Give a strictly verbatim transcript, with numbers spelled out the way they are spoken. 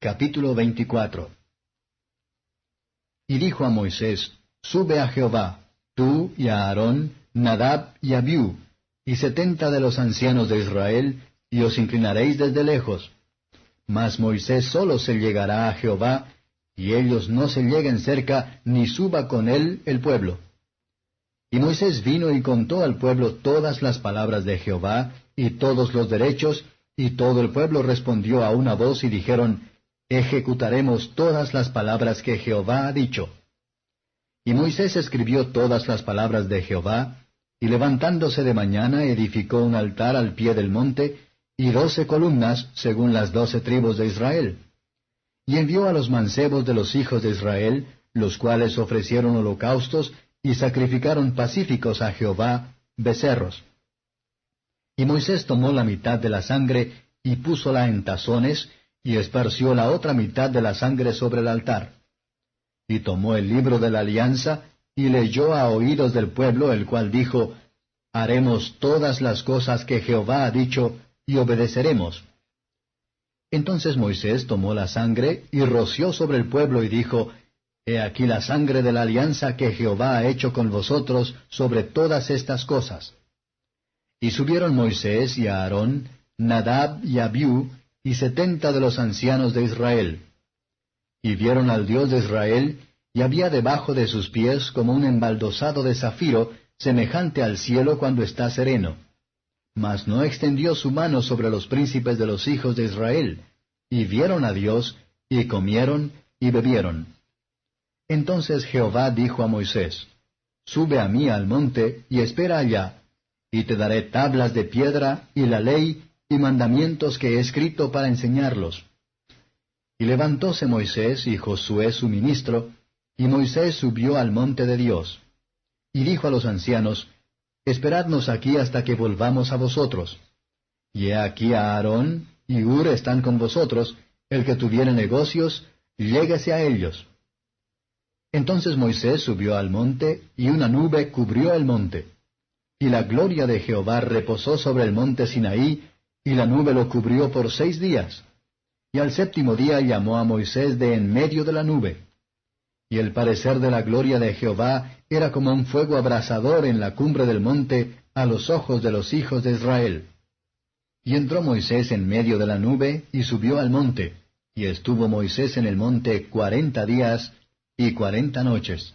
Capítulo veinticuatro. Y dijo a Moisés, Sube a Jehová, tú y a Aarón, Nadab y Abiú, y setenta de los ancianos de Israel, y os inclinaréis desde lejos. Mas Moisés solo se llegará a Jehová, y ellos no se lleguen cerca, ni suba con él el pueblo. Y Moisés vino y contó al pueblo todas las palabras de Jehová, y todos los derechos, y todo el pueblo respondió a una voz y dijeron, Ejecutaremos todas las palabras que Jehová ha dicho. Y Moisés escribió todas las palabras de Jehová, y levantándose de mañana edificó un altar al pie del monte, y doce columnas, según las doce tribus de Israel. Y envió a los mancebos de los hijos de Israel, los cuales ofrecieron holocaustos, y sacrificaron pacíficos a Jehová, becerros. Y Moisés tomó la mitad de la sangre, y púsola en tazones, y esparció la otra mitad de la sangre sobre el altar. Y tomó el libro de la alianza, y leyó a oídos del pueblo, el cual dijo, Haremos todas las cosas que Jehová ha dicho, y obedeceremos. Entonces Moisés tomó la sangre, y roció sobre el pueblo, y dijo, He aquí la sangre de la alianza que Jehová ha hecho con vosotros sobre todas estas cosas. Y subieron Moisés y Aarón, Nadab y Abiú, y setenta de los ancianos de Israel. Y vieron al Dios de Israel, y había debajo de sus pies como un embaldosado de zafiro, semejante al cielo cuando está sereno. Mas no extendió su mano sobre los príncipes de los hijos de Israel, y vieron a Dios, y comieron, y bebieron. Entonces Jehová dijo a Moisés, Sube a mí al monte, y espera allá, y te daré tablas de piedra, y la ley, y mandamientos que he escrito para enseñarlos. Y levantóse Moisés y Josué su ministro, y Moisés subió al monte de Dios. Y dijo a los ancianos, Esperadnos aquí hasta que volvamos a vosotros. Y he aquí a Aarón y Hur están con vosotros, el que tuviere negocios, lléguese a ellos. Entonces Moisés subió al monte, y una nube cubrió el monte. Y la gloria de Jehová reposó sobre el monte Sinaí, y la nube lo cubrió por seis días. Y al séptimo día llamó a Moisés de en medio de la nube. Y el parecer de la gloria de Jehová era como un fuego abrasador en la cumbre del monte a los ojos de los hijos de Israel. Y entró Moisés en medio de la nube, y subió al monte, y estuvo Moisés en el monte cuarenta días y cuarenta noches.